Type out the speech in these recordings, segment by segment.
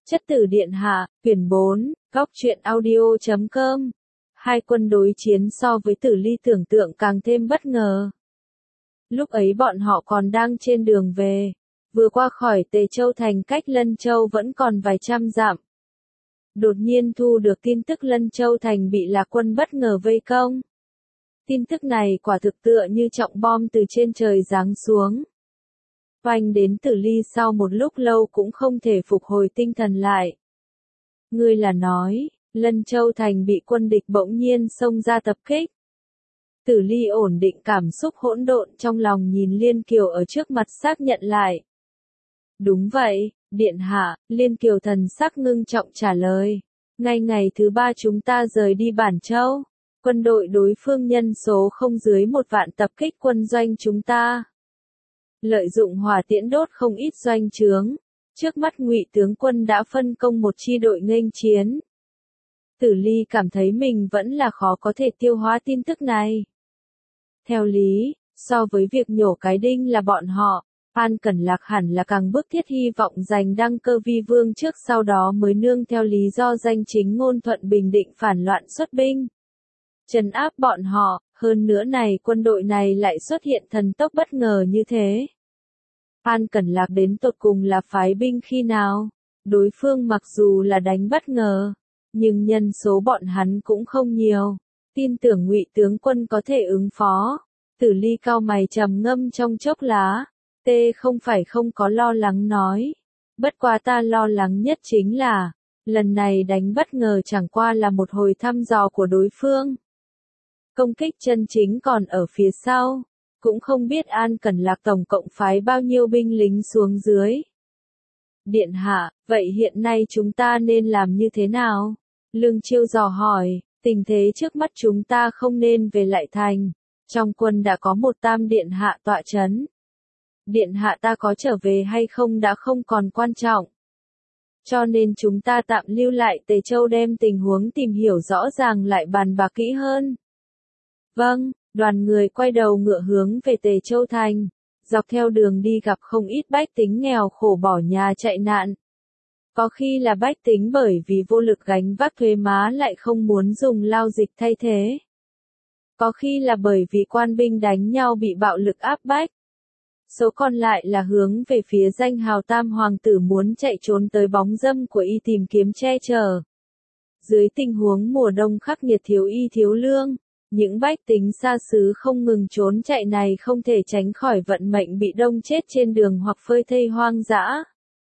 Chất tử điện hạ, quyển 4, góc truyện audio.com. Hai quân đối chiến so với Tử Ly tưởng tượng càng thêm bất ngờ. Lúc ấy bọn họ còn đang trên đường về, vừa qua khỏi Tề Châu thành cách Lân Châu vẫn còn vài trăm dặm. Đột nhiên thu được tin tức Lân Châu thành bị Lạc quân bất ngờ vây công. Tin tức này quả thực tựa như trọng bom từ trên trời giáng xuống. Oanh đến Tử Ly sau một lúc lâu cũng không thể phục hồi tinh thần lại. Ngươi là nói, Lân Châu thành bị quân địch bỗng nhiên xông ra tập kích. Tử Ly ổn định cảm xúc hỗn độn trong lòng nhìn Liên Kiều ở trước mặt xác nhận lại. Đúng vậy, điện hạ, Liên Kiều thần sắc ngưng trọng trả lời. Ngay ngày thứ 3 chúng ta rời đi Bản Châu. Quân đội đối phương nhân số không dưới 1 vạn tập kích quân doanh chúng ta. Lợi dụng hỏa tiễn đốt không ít doanh trướng. Trước mắt Ngụy tướng quân đã phân công một chi đội nghênh chiến. Tử Ly cảm thấy mình vẫn là khó có thể tiêu hóa tin tức này. Theo lý, so với việc nhổ cái đinh là bọn họ, An Cẩn Lạc hẳn là càng bức thiết hy vọng giành đăng cơ vi vương trước sau đó mới nương theo lý do danh chính ngôn thuận bình định phản loạn xuất binh. Trấn áp bọn họ, hơn nữa này quân đội này lại xuất hiện thần tốc bất ngờ như thế. An Cẩn Lạc đến tột cùng là phái binh khi nào? Đối phương mặc dù là đánh bất ngờ, nhưng nhân số bọn hắn cũng không nhiều. Tin tưởng Ngụy tướng quân có thể ứng phó. Tử Ly cau mày trầm ngâm trong chốc lá. Không phải không có lo lắng nói. Bất quá ta lo lắng nhất chính là, lần này đánh bất ngờ chẳng qua là một hồi thăm dò của đối phương. Công kích chân chính còn ở phía sau. Cũng không biết An Cẩn Lạc tổng cộng phái bao nhiêu binh lính xuống dưới. Điện hạ, vậy hiện nay chúng ta nên làm như thế nào? Lương Chiêu dò hỏi, tình thế trước mắt chúng ta không nên về lại thành. Trong quân đã có một Tam điện hạ tọa chấn. Điện hạ ta có trở về hay không đã không còn quan trọng. Cho nên chúng ta tạm lưu lại Tề Châu đem tình huống tìm hiểu rõ ràng lại bàn bạc kỹ hơn. Vâng, đoàn người quay đầu ngựa hướng về Tề Châu thành. Dọc theo đường đi gặp không ít bách tính nghèo khổ bỏ nhà chạy nạn. Có khi là bách tính bởi vì vô lực gánh vác thuế má lại không muốn dùng lao dịch thay thế. Có khi là bởi vì quan binh đánh nhau bị bạo lực áp bách. Số còn lại là hướng về phía danh hào Tam hoàng tử muốn chạy trốn tới bóng dâm của y tìm kiếm che chở. Dưới tình huống mùa đông khắc nghiệt thiếu y thiếu lương, những bách tính xa xứ không ngừng trốn chạy này không thể tránh khỏi vận mệnh bị đông chết trên đường hoặc phơi thây hoang dã.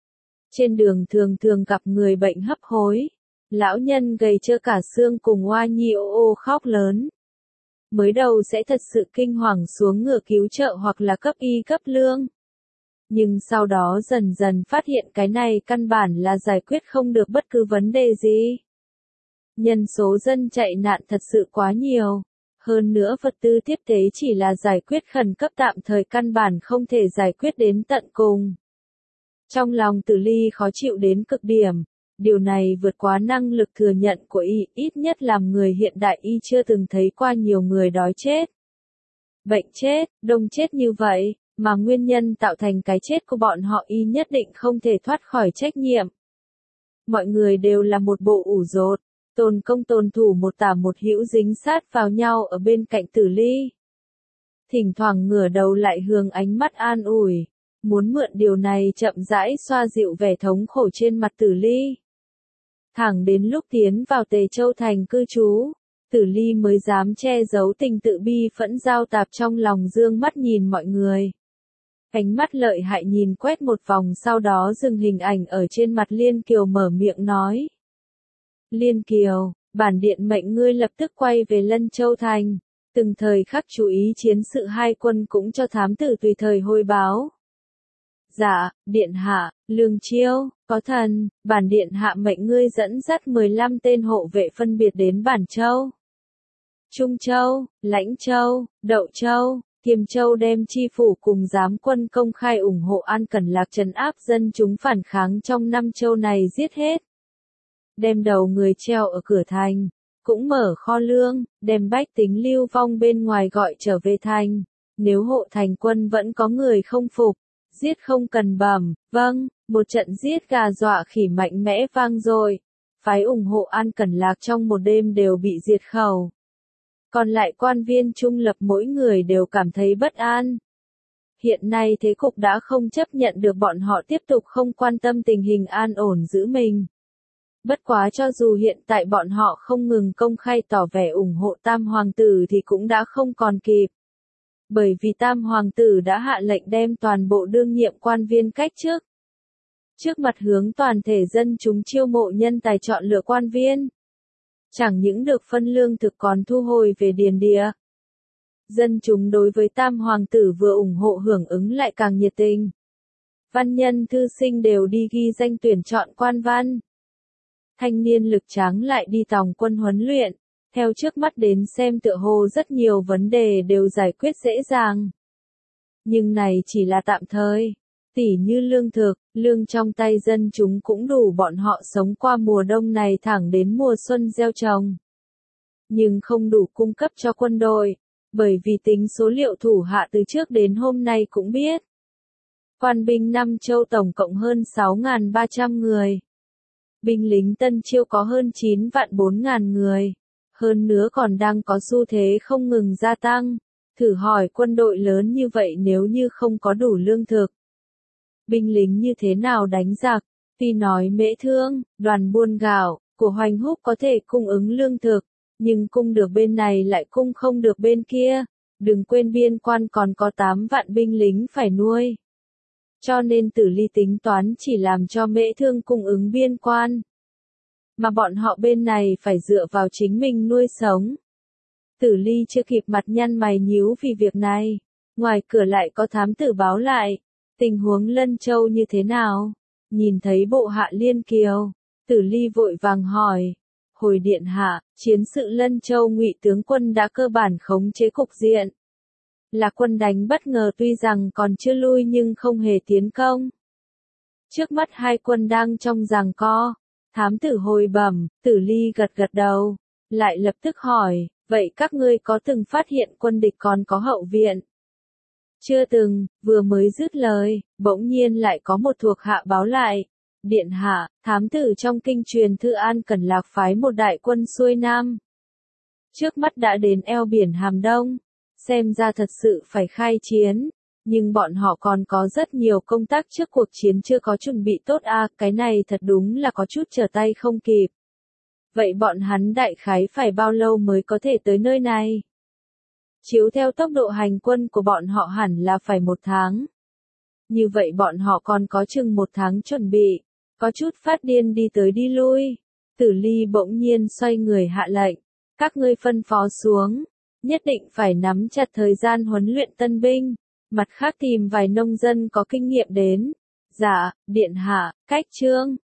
Trên đường thường thường gặp người bệnh hấp hối, lão nhân gầy trơ cả xương cùng oa nhi ô ô khóc lớn. Mới đầu sẽ thật sự kinh hoàng xuống ngựa cứu trợ hoặc là cấp y cấp lương. Nhưng sau đó dần dần phát hiện cái này căn bản là giải quyết không được bất cứ vấn đề gì. Nhân số dân chạy nạn thật sự quá nhiều. Hơn nữa vật tư tiếp tế chỉ là giải quyết khẩn cấp tạm thời căn bản không thể giải quyết đến tận cùng. Trong lòng Tử Ly khó chịu đến cực điểm. Điều này vượt quá năng lực thừa nhận của y, ít nhất làm người hiện đại y chưa từng thấy qua nhiều người đói chết. Bệnh chết, đông chết như vậy, mà nguyên nhân tạo thành cái chết của bọn họ y nhất định không thể thoát khỏi trách nhiệm. Mọi người đều là một bộ ủ rột, Tôn Công Tôn Thủ một tả một hữu dính sát vào nhau ở bên cạnh Tử Ly. Thỉnh thoảng ngửa đầu lại hướng ánh mắt an ủi, muốn mượn điều này chậm rãi xoa dịu vẻ thống khổ trên mặt Tử Ly. Thẳng đến lúc tiến vào Tề Châu thành cư trú, Tử Ly mới dám che giấu tình tự bi phẫn giao tạp trong lòng dương mắt nhìn mọi người. Ánh mắt lợi hại nhìn quét một vòng sau đó dừng hình ảnh ở trên mặt Liên Kiều mở miệng nói. Liên Kiều, bản điện mệnh ngươi lập tức quay về Lân Châu thành, từng thời khắc chú ý chiến sự hai quân cũng cho thám tử tùy thời hồi báo. Dạ, điện hạ, Lương Chiêu, có thần, bản điện hạ mệnh ngươi dẫn dắt 15 tên hộ vệ phân biệt đến Bản Châu, Trung Châu, Lãnh Châu, Đậu Châu, Kiềm Châu đem chi phủ cùng giám quân công khai ủng hộ An Cẩn Lạc trấn áp dân chúng phản kháng trong 5 châu này giết hết. Đem đầu người treo ở cửa thành, cũng mở kho lương, đem bách tính lưu vong bên ngoài gọi trở về thành. Nếu hộ thành quân vẫn có người không phục, giết không cần bẩm, vâng, Một trận giết gà dọa khỉ mạnh mẽ vang dội. Phái ủng hộ An Cẩn Lạc trong một đêm đều bị diệt khẩu. Còn lại quan viên trung lập mỗi người đều cảm thấy bất an. Hiện nay thế cục đã không chấp nhận được bọn họ tiếp tục không quan tâm tình hình an ổn giữ mình. Bất quá cho dù hiện tại bọn họ không ngừng công khai tỏ vẻ ủng hộ Tam Hoàng tử thì cũng đã không còn kịp. Bởi vì Tam Hoàng tử đã hạ lệnh đem toàn bộ đương nhiệm quan viên cách chức. Trước mặt hướng toàn thể dân chúng chiêu mộ nhân tài chọn lựa quan viên. Chẳng những được phân lương thực còn thu hồi về điền địa. Dân chúng đối với Tam Hoàng tử vừa ủng hộ hưởng ứng lại càng nhiệt tình. Văn nhân thư sinh đều đi ghi danh tuyển chọn quan văn. Thanh niên lực tráng lại đi tòng quân huấn luyện. Theo trước mắt đến xem tựa hồ rất nhiều vấn đề đều giải quyết dễ dàng. Nhưng này chỉ là tạm thời. Tỉ như lương thực, lương trong tay dân chúng cũng đủ bọn họ sống qua mùa đông này thẳng đến mùa xuân gieo trồng. Nhưng không đủ cung cấp cho quân đội, bởi vì tính số liệu thủ hạ từ trước đến hôm nay cũng biết. Quan binh Nam Châu tổng cộng hơn 6.300 người. Binh lính Tân Chiêu có hơn 9.400.000 người. Hơn nữa còn đang có xu thế không ngừng gia tăng. Thử hỏi quân đội lớn như vậy nếu như không có đủ lương thực. Binh lính như thế nào đánh giặc? Tuy nói Mễ Thương, đoàn buôn gạo, của Hoành Húc có thể cung ứng lương thực, nhưng cung được bên này lại cung không được bên kia. Đừng quên biên quan còn có 8 vạn binh lính phải nuôi. Cho nên Tử Ly tính toán chỉ làm cho Mễ Thương cung ứng biên quan. Mà bọn họ bên này phải dựa vào chính mình nuôi sống. Tử Ly chưa kịp mặt nhăn mày nhíu vì việc này. Ngoài cửa lại có thám tử báo lại. Tình huống Lân Châu như thế nào? Nhìn thấy bộ hạ Liên Kiều, Tử Ly vội vàng hỏi. Hồi điện hạ, chiến sự Lân Châu Ngụy tướng quân đã cơ bản khống chế cục diện. Là quân đánh bất ngờ tuy rằng còn chưa lui nhưng không hề tiến công. Trước mắt hai quân đang trong giằng co. Thám tử hồi bẩm, Tử Ly gật gật đầu. Lại lập tức hỏi, vậy các ngươi có từng phát hiện quân địch còn có hậu viện? Chưa từng, vừa mới dứt lời, bỗng nhiên lại có một thuộc hạ báo lại. Điện hạ, thám tử trong kinh truyền thư An Cẩn Lạc phái một đại quân xuôi nam. Trước mắt đã đến eo biển Hàm Đông. Xem ra thật sự phải khai chiến. Nhưng bọn họ còn có rất nhiều công tác trước cuộc chiến chưa có chuẩn bị tốt cái này thật đúng là có chút trở tay không kịp. Vậy bọn hắn đại khái phải bao lâu mới có thể tới nơi này? Chiếu theo tốc độ hành quân của bọn họ hẳn là phải 1 tháng. Như vậy bọn họ còn có chừng 1 tháng chuẩn bị. Có chút phát điên đi tới đi lui. Tử Ly bỗng nhiên xoay người hạ lệnh. Các ngươi phân phó xuống. Nhất định phải nắm chặt thời gian huấn luyện tân binh. Mặt khác tìm vài nông dân có kinh nghiệm đến. Dạ, điện hạ, cách trương.